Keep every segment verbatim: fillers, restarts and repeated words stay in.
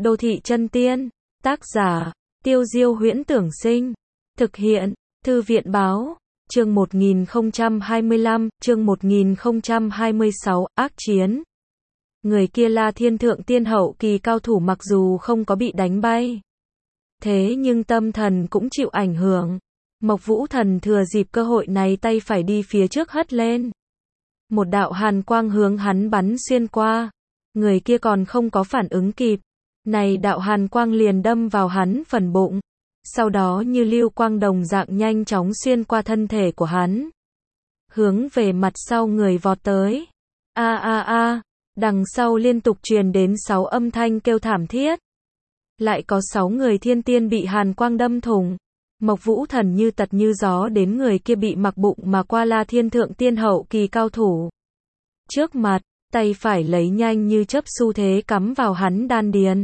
Đô thị chân tiên. Tác giả, Tiêu Diêu Huyễn Tưởng Sinh. Thực hiện, Thư viện Báo. Chương một nghìn không trăm hai mươi lăm, chương một nghìn không trăm hai mươi sáu, ác chiến. Người kia là thiên thượng tiên hậu kỳ cao thủ, mặc dù không có bị đánh bay, thế nhưng tâm thần cũng chịu ảnh hưởng. Mộc Vũ Thần thừa dịp cơ hội này tay phải đi phía trước hất lên. Một đạo hàn quang hướng hắn bắn xuyên qua. Người kia còn không có phản ứng kịp. Này đạo hàn quang liền đâm vào hắn phần bụng. Sau đó như lưu quang đồng dạng nhanh chóng xuyên qua thân thể của hắn. Hướng về mặt sau người vọt tới. A a a, đằng sau liên tục truyền đến sáu âm thanh kêu thảm thiết. Lại có sáu người thiên tiên bị hàn quang đâm thủng. Mộc Vũ Thần như tật như gió đến người kia bị mặc bụng mà qua là thiên thượng tiên hậu kỳ cao thủ. Trước mặt, tay phải lấy nhanh như chớp xu thế cắm vào hắn đan điền.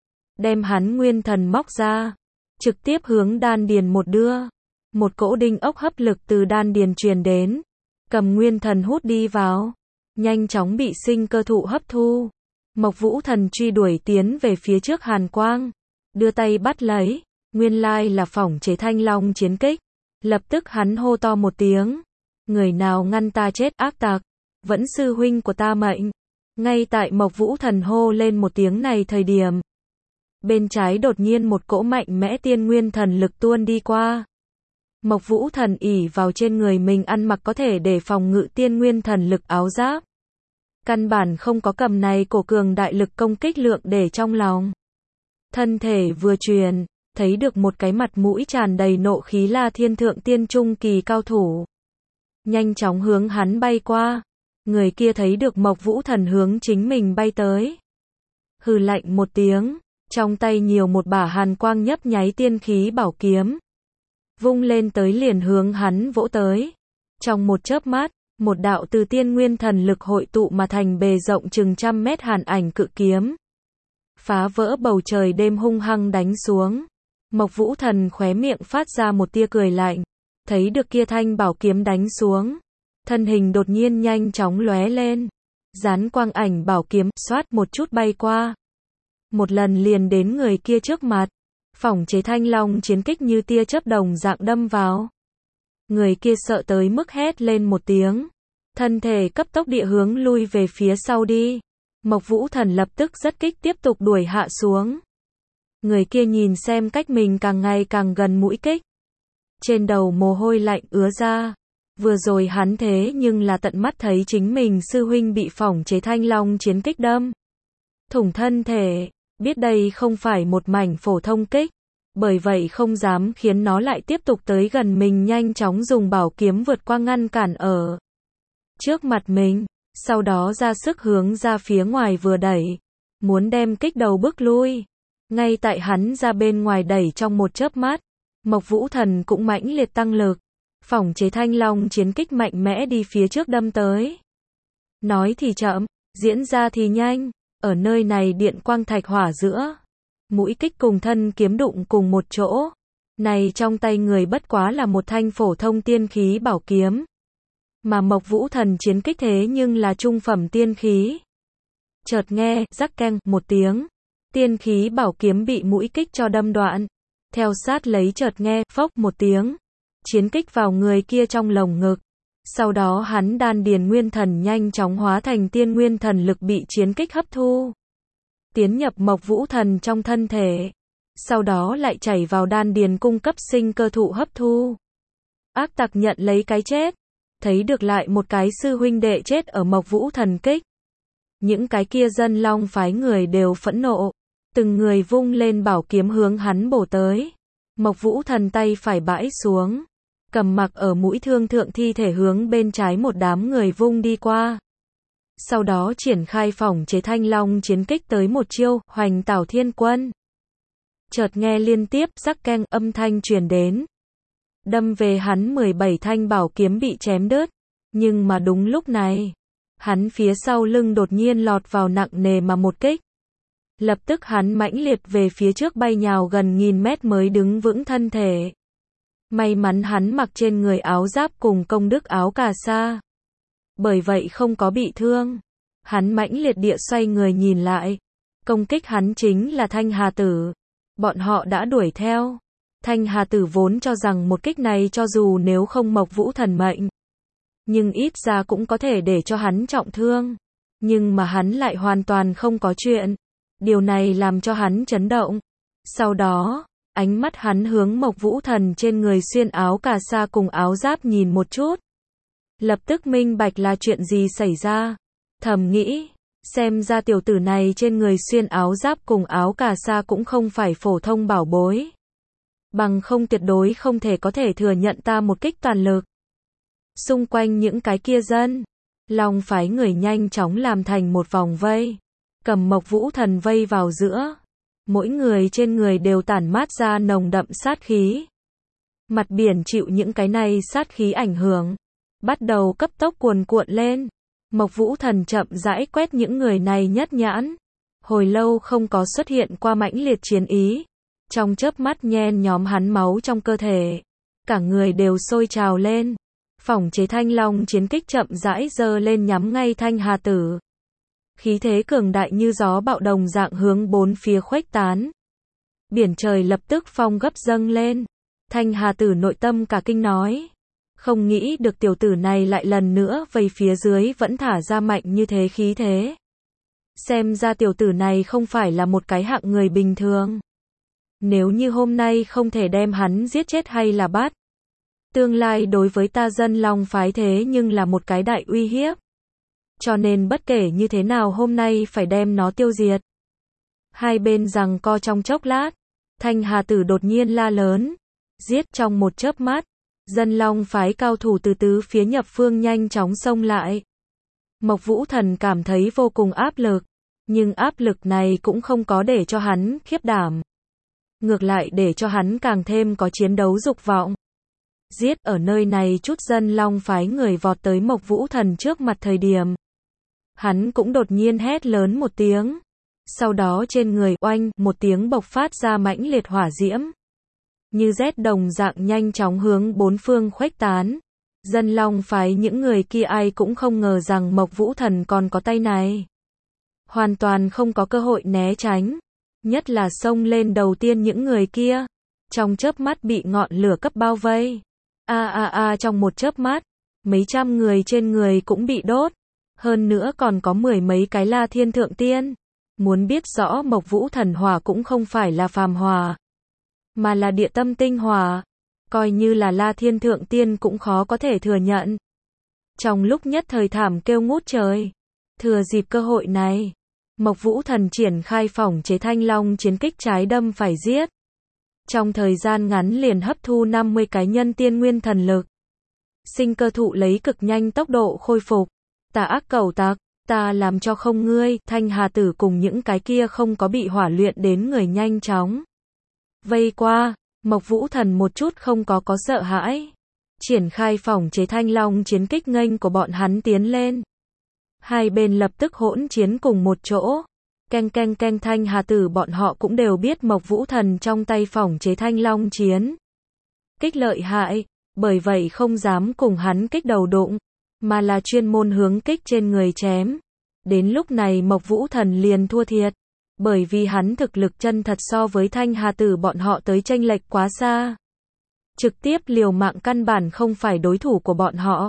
Đem hắn nguyên thần móc ra. Trực tiếp hướng đan điền một đưa. Một cỗ đinh ốc hấp lực từ đan điền truyền đến. Cầm nguyên thần hút đi vào. Nhanh chóng bị sinh cơ thụ hấp thu. Mộc Vũ Thần truy đuổi tiến về phía trước hàn quang. Đưa tay bắt lấy. Nguyên lai là phỏng chế thanh long chiến kích. Lập tức hắn hô to một tiếng. Người nào ngăn ta chết ác tặc. Vẫn sư huynh của ta mệnh. Ngay tại Mộc Vũ Thần hô lên một tiếng này thời điểm. Bên trái đột nhiên một cỗ mạnh mẽ tiên nguyên thần lực tuôn đi qua. Mộc Vũ Thần ỷ vào trên người mình ăn mặc có thể để phòng ngự tiên nguyên thần lực áo giáp. Căn bản không có cầm này cổ cường đại lực công kích lượng để trong lòng. Thân thể vừa truyền, thấy được một cái mặt mũi tràn đầy nộ khí là thiên thượng tiên trung kỳ cao thủ. Nhanh chóng hướng hắn bay qua. Người kia thấy được Mộc Vũ Thần hướng chính mình bay tới. Hừ lạnh một tiếng. Trong tay nhiều một bả hàn quang nhấp nháy tiên khí bảo kiếm. Vung lên tới liền hướng hắn vỗ tới. Trong một chớp mắt, một đạo từ tiên nguyên thần lực hội tụ mà thành bề rộng chừng trăm mét hàn ảnh cự kiếm. Phá vỡ bầu trời đêm hung hăng đánh xuống. Mộc Vũ Thần khóe miệng phát ra một tia cười lạnh. Thấy được kia thanh bảo kiếm đánh xuống. Thân hình đột nhiên nhanh chóng lóe lên. Dán quang ảnh bảo kiếm xoát một chút bay qua. Một lần liền đến người kia trước mặt. Phỏng chế thanh long chiến kích như tia chớp đồng dạng đâm vào. Người kia sợ tới mức hét lên một tiếng. Thân thể cấp tốc địa hướng lui về phía sau đi. Mộc Vũ Thần lập tức rất kích tiếp tục đuổi hạ xuống. Người kia nhìn xem cách mình càng ngày càng gần mũi kích. Trên đầu mồ hôi lạnh ứa ra. Vừa rồi hắn thế nhưng là tận mắt thấy chính mình sư huynh bị phỏng chế thanh long chiến kích đâm thủng thân thể. Biết đây không phải một mảnh phổ thông kích. Bởi vậy không dám khiến nó lại tiếp tục tới gần mình, nhanh chóng dùng bảo kiếm vượt qua ngăn cản ở trước mặt mình. Sau đó ra sức hướng ra phía ngoài vừa đẩy. Muốn đem kích đầu bước lui. Ngay tại hắn ra bên ngoài đẩy trong một chớp mắt. Mộc Vũ Thần cũng mãnh liệt tăng lực. Phỏng chế thanh long chiến kích mạnh mẽ đi phía trước đâm tới. Nói thì chậm, diễn ra thì nhanh. Ở nơi này điện quang thạch hỏa giữa. Mũi kích cùng thân kiếm đụng cùng một chỗ. Này trong tay người bất quá là một thanh phổ thông tiên khí bảo kiếm. Mà Mộc Vũ Thần chiến kích thế nhưng là trung phẩm tiên khí. Chợt nghe, rắc keng, một tiếng. Tiên khí bảo kiếm bị mũi kích cho đâm đoạn. Theo sát lấy chợt nghe, phốc một tiếng. Chiến kích vào người kia trong lồng ngực. Sau đó hắn đan điền nguyên thần nhanh chóng hóa thành tiên nguyên thần lực bị chiến kích hấp thu. Tiến nhập Mộc Vũ Thần trong thân thể. Sau đó lại chảy vào đan điền cung cấp sinh cơ thụ hấp thu. Ác tặc nhận lấy cái chết. Thấy được lại một cái sư huynh đệ chết ở Mộc Vũ Thần kích. Những cái kia dân long phái người đều phẫn nộ. Từng người vung lên bảo kiếm hướng hắn bổ tới. Mộc Vũ Thần tay phải bãi xuống. Cầm mặc ở mũi thương thượng thi thể hướng bên trái một đám người vung đi qua. Sau đó triển khai phỏng chế thanh long chiến kích tới một chiêu, hoành tảo thiên quân. Chợt nghe liên tiếp rắc keng âm thanh truyền đến. Đâm về hắn mười bảy thanh bảo kiếm bị chém đứt. Nhưng mà đúng lúc này, hắn phía sau lưng đột nhiên lọt vào nặng nề mà một kích. Lập tức hắn mãnh liệt về phía trước bay nhào gần nghìn mét mới đứng vững thân thể. May mắn hắn mặc trên người áo giáp cùng công đức áo cà sa. Bởi vậy không có bị thương. Hắn mãnh liệt địa xoay người nhìn lại. Công kích hắn chính là Thanh Hà Tử. Bọn họ đã đuổi theo. Thanh Hà Tử vốn cho rằng một kích này cho dù nếu không Mộc Vũ Thần mệnh, nhưng ít ra cũng có thể để cho hắn trọng thương. Nhưng mà hắn lại hoàn toàn không có chuyện. Điều này làm cho hắn chấn động. Sau đó, ánh mắt hắn hướng Mộc Vũ Thần trên người xuyên áo cà sa cùng áo giáp nhìn một chút. Lập tức minh bạch là chuyện gì xảy ra. Thầm nghĩ, xem ra tiểu tử này trên người xuyên áo giáp cùng áo cà sa cũng không phải phổ thông bảo bối. Bằng không tuyệt đối không thể có thể thừa nhận ta một kích toàn lực. Xung quanh những cái kia dân, Long phái người nhanh chóng làm thành một vòng vây, cầm Mộc Vũ Thần vây vào giữa. Mỗi người trên người đều tản mát ra nồng đậm sát khí. Mặt biển chịu những cái này sát khí ảnh hưởng, bắt đầu cấp tốc cuồn cuộn lên. Mộc Vũ Thần chậm rãi quét những người này nhất nhãn. Hồi lâu không có xuất hiện qua mãnh liệt chiến ý. Trong chớp mắt nhen nhóm hắn máu trong cơ thể. Cả người đều sôi trào lên. Phỏng chế Thanh Long chiến kích chậm rãi giơ lên nhắm ngay Thanh Hà Tử. Khí thế cường đại như gió bạo đồng dạng hướng bốn phía khuếch tán. Biển trời lập tức phong gấp dâng lên. Thanh Hà Tử nội tâm cả kinh nói. Không nghĩ được tiểu tử này lại lần nữa vây phía dưới vẫn thả ra mạnh như thế khí thế. Xem ra tiểu tử này không phải là một cái hạng người bình thường. Nếu như hôm nay không thể đem hắn giết chết hay là bắt, tương lai đối với ta dân Long phái thế nhưng là một cái đại uy hiếp. Cho nên bất kể như thế nào hôm nay phải đem nó tiêu diệt. Hai bên giằng co trong chốc lát, Thanh Hà Tử đột nhiên la lớn, giết trong một chớp mắt. Dân Long phái cao thủ từ tứ phía nhập phương nhanh chóng xông lại. Mộc Vũ Thần cảm thấy vô cùng áp lực, nhưng áp lực này cũng không có để cho hắn khiếp đảm. Ngược lại để cho hắn càng thêm có chiến đấu dục vọng. Giết ở nơi này chút dân Long phái người vọt tới Mộc Vũ Thần trước mặt thời điểm. Hắn cũng đột nhiên hét lớn một tiếng. Sau đó trên người oanh một tiếng bộc phát ra mãnh liệt hỏa diễm. Như rét đồng dạng nhanh chóng hướng bốn phương khuếch tán. Dân Long phái những người kia ai cũng không ngờ rằng Mộc Vũ Thần còn có tay này. Hoàn toàn không có cơ hội né tránh. Nhất là xông lên đầu tiên những người kia. Trong chớp mắt bị ngọn lửa cấp bao vây. A a a trong một chớp mắt. Mấy trăm người trên người cũng bị đốt. Hơn nữa còn có mười mấy cái La Thiên Thượng Tiên. Muốn biết rõ Mộc Vũ Thần hỏa cũng không phải là phàm hỏa, mà là địa tâm tinh hỏa. Coi như là La Thiên Thượng Tiên cũng khó có thể thừa nhận. Trong lúc nhất thời thảm kêu ngút trời. Thừa dịp cơ hội này, Mộc Vũ Thần triển khai phỏng chế Thanh Long chiến kích trái đâm phải giết. Trong thời gian ngắn liền hấp thu năm mươi cái nhân tiên nguyên thần lực. Sinh cơ thụ lấy cực nhanh tốc độ khôi phục. Tà ác cẩu tặc, ta làm cho không ngươi. Thanh Hà Tử cùng những cái kia không có bị hỏa luyện đến người nhanh chóng vây qua. Mộc Vũ Thần một chút không có có sợ hãi. Triển khai phỏng chế Thanh Long chiến kích nghênh của bọn hắn tiến lên. Hai bên lập tức hỗn chiến cùng một chỗ. Keng keng keng. Thanh Hà Tử bọn họ cũng đều biết Mộc Vũ Thần trong tay phỏng chế Thanh Long chiến kích lợi hại, bởi vậy không dám cùng hắn kích đầu đụng, mà là chuyên môn hướng kích trên người chém. Đến lúc này Mộc Vũ Thần liền thua thiệt, bởi vì hắn thực lực chân thật so với Thanh Hà Tử bọn họ tới chênh lệch quá xa. Trực tiếp liều mạng căn bản không phải đối thủ của bọn họ.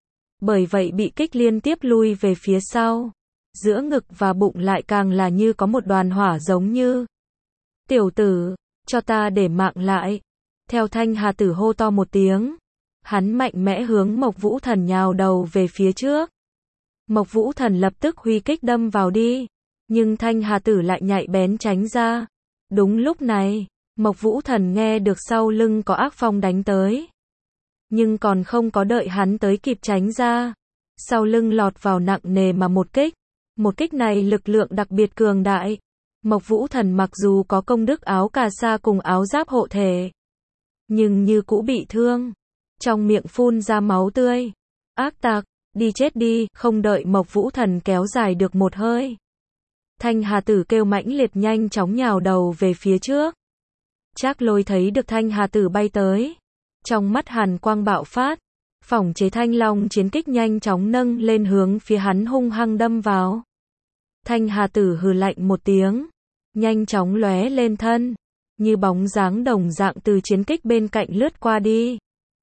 Bởi vậy bị kích liên tiếp lui về phía sau. Giữa ngực và bụng lại càng là như có một đoàn hỏa giống như. Tiểu tử, cho ta để mạng lại. Theo Thanh Hà Tử hô to một tiếng. Hắn mạnh mẽ hướng Mộc Vũ Thần nhào đầu về phía trước. Mộc Vũ Thần lập tức huy kích đâm vào đi. Nhưng Thanh Hà Tử lại nhạy bén tránh ra. Đúng lúc này, Mộc Vũ Thần nghe được sau lưng có ác phong đánh tới. Nhưng còn không có đợi hắn tới kịp tránh ra. Sau lưng lọt vào nặng nề mà một kích. Một kích này lực lượng đặc biệt cường đại. Mộc Vũ Thần mặc dù có công đức áo cà sa cùng áo giáp hộ thể, nhưng như cũ bị thương. Trong miệng phun ra máu tươi. Ác tặc, đi chết đi. Không đợi Mộc Vũ Thần kéo dài được một hơi. Thanh Hà Tử kêu mãnh liệt nhanh chóng nhào đầu về phía trước. Trác Lôi thấy được Thanh Hà Tử bay tới. Trong mắt hàn quang bạo phát. Phỏng chế Thanh Long chiến kích nhanh chóng nâng lên hướng phía hắn hung hăng đâm vào. Thanh Hà Tử hừ lạnh một tiếng, nhanh chóng lóe lên thân, như bóng dáng đồng dạng từ chiến kích bên cạnh lướt qua đi.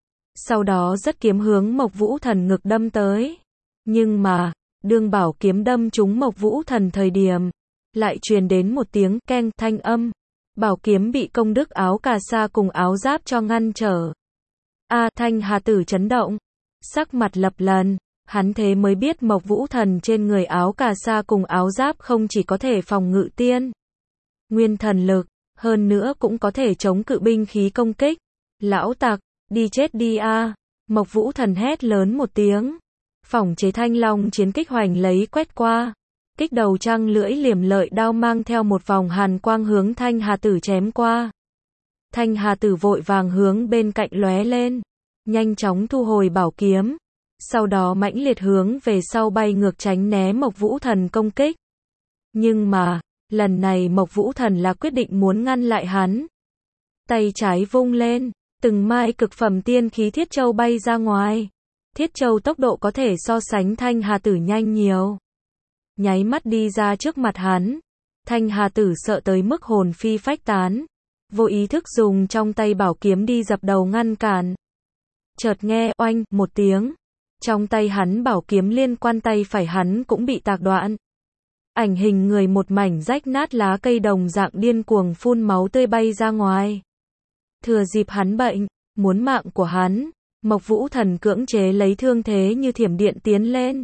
Sau đó rất kiếm hướng Mộc Vũ Thần ngực đâm tới. Nhưng mà, đương bảo kiếm đâm trúng Mộc Vũ Thần thời điểm, lại truyền đến một tiếng keng thanh âm. Bảo kiếm bị công đức áo cà sa cùng áo giáp cho ngăn trở. A, Thanh Hà Tử chấn động, sắc mặt lập lần, hắn thế mới biết Mộc Vũ Thần trên người áo cà sa cùng áo giáp không chỉ có thể phòng ngự tiên nguyên thần lực, hơn nữa cũng có thể chống cự binh khí công kích. Lão tặc, đi chết đi a. Mộc Vũ Thần hét lớn một tiếng. Phỏng chế thanh long chiến kích hoành lấy quét qua. Kích đầu trăng lưỡi liềm lợi đao mang theo một vòng hàn quang hướng Thanh Hà Tử chém qua. Thanh Hà Tử vội vàng hướng bên cạnh lóe lên, nhanh chóng thu hồi bảo kiếm, sau đó mãnh liệt hướng về sau bay ngược tránh né Mộc Vũ Thần công kích. Nhưng mà, lần này Mộc Vũ Thần là quyết định muốn ngăn lại hắn. Tay trái vung lên, từng mai cực phẩm tiên khí thiết châu bay ra ngoài. Thiết châu tốc độ có thể so sánh Thanh Hà Tử nhanh nhiều. Nháy mắt đi ra trước mặt hắn. Thanh Hà Tử sợ tới mức hồn phi phách tán, vô ý thức dùng trong tay bảo kiếm đi dập đầu ngăn cản. Chợt nghe oanh một tiếng, trong tay hắn bảo kiếm liên quan tay phải hắn cũng bị tạc đoạn. Ảnh hình người một mảnh rách nát lá cây đồng dạng điên cuồng phun máu tươi bay ra ngoài. Thừa dịp hắn bệnh, muốn mạng của hắn, Mộc Vũ Thần cưỡng chế lấy thương thế như thiểm điện tiến lên.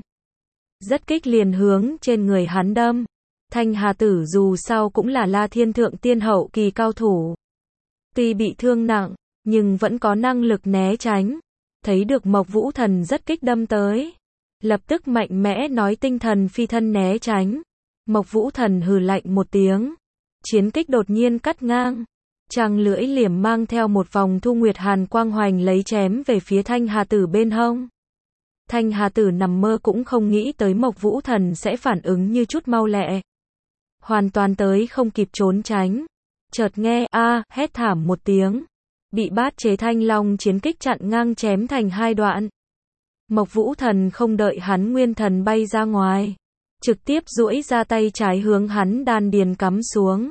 Rất kích liền hướng trên người hắn đâm. Thanh Hà Tử dù sao cũng là La Thiên Thượng Tiên hậu kỳ cao thủ. Tuy bị thương nặng, nhưng vẫn có năng lực né tránh. Thấy được Mộc Vũ Thần rất kích đâm tới, lập tức mạnh mẽ nói tinh thần phi thân né tránh. Mộc Vũ Thần hừ lạnh một tiếng, chiến kích đột nhiên cắt ngang, trăng lưỡi liềm mang theo một vòng thu nguyệt hàn quang hoành lấy chém về phía Thanh Hà Tử bên hông. Thanh Hà Tử nằm mơ cũng không nghĩ tới Mộc Vũ Thần sẽ phản ứng như chút mau lẹ, hoàn toàn tới không kịp trốn tránh. Chợt nghe a hét thảm một tiếng, bị bát chế thanh long chiến kích chặn ngang chém thành hai đoạn. Mộc Vũ Thần không đợi hắn nguyên thần bay ra ngoài, trực tiếp duỗi ra tay trái hướng hắn đan điền cắm xuống,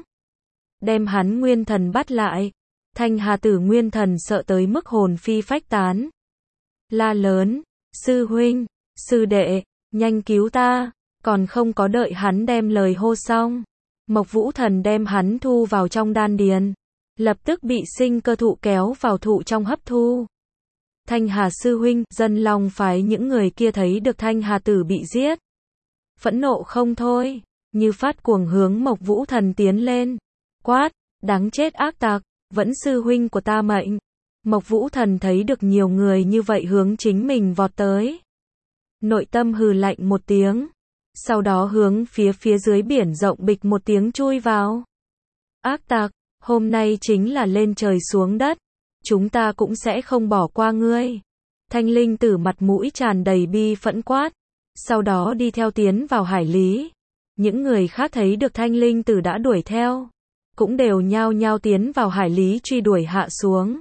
đem hắn nguyên thần bắt lại. Thanh Hà Tử nguyên thần sợ tới mức hồn phi phách tán, la lớn, sư huynh, sư đệ, nhanh cứu ta. Còn không có đợi hắn đem lời hô xong, Mộc Vũ Thần đem hắn thu vào trong đan điền, lập tức bị sinh cơ thụ kéo vào thụ trong hấp thu. Thanh Hà sư huynh, Dân Long phái những người kia thấy được Thanh Hà Tử bị giết, phẫn nộ không thôi, như phát cuồng hướng Mộc Vũ Thần tiến lên, quát, đáng chết ác tặc, vẫn sư huynh của ta mệnh. Mộc Vũ Thần thấy được nhiều người như vậy hướng chính mình vọt tới, nội tâm hừ lạnh một tiếng, sau đó hướng phía phía dưới biển rộng bịch một tiếng chui vào. Ác tặc, hôm nay chính là lên trời xuống đất, chúng ta cũng sẽ không bỏ qua ngươi. Thanh Linh Tử mặt mũi tràn đầy bi phẫn quát, sau đó đi theo tiến vào hải lý. Những người khác thấy được Thanh Linh Tử đã đuổi theo, cũng đều nhao nhao tiến vào hải lý truy đuổi hạ xuống.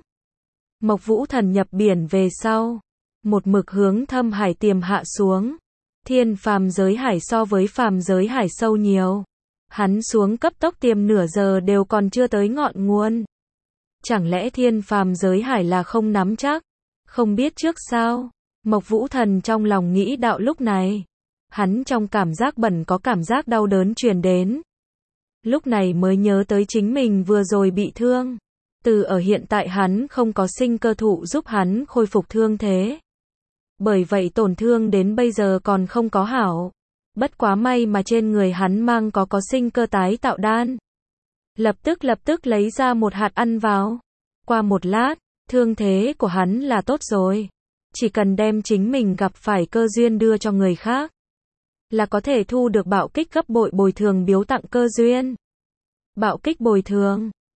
Mộc Vũ Thần nhập biển về sau, một mực hướng thâm hải tiềm hạ xuống. Thiên phàm giới hải so với phàm giới hải sâu nhiều. Hắn xuống cấp tốc tiềm nửa giờ đều còn chưa tới ngọn nguồn. Chẳng lẽ thiên phàm giới hải là không nắm chắc, không biết trước sao? Mộc Vũ Thần trong lòng nghĩ đạo lúc này. Hắn trong cảm giác bẩn có cảm giác đau đớn truyền đến. Lúc này mới nhớ tới chính mình vừa rồi bị thương. Từ ở hiện tại hắn không có sinh cơ thụ giúp hắn khôi phục thương thế. Bởi vậy tổn thương đến bây giờ còn không có hảo. Bất quá may mà trên người hắn mang có có sinh cơ tái tạo đan. Lập tức lập tức lấy ra một hạt ăn vào. Qua một lát, thương thế của hắn là tốt rồi. Chỉ cần đem chính mình gặp phải cơ duyên đưa cho người khác, là có thể thu được bạo kích gấp bội bồi thường biếu tặng cơ duyên. Bạo kích bồi thường,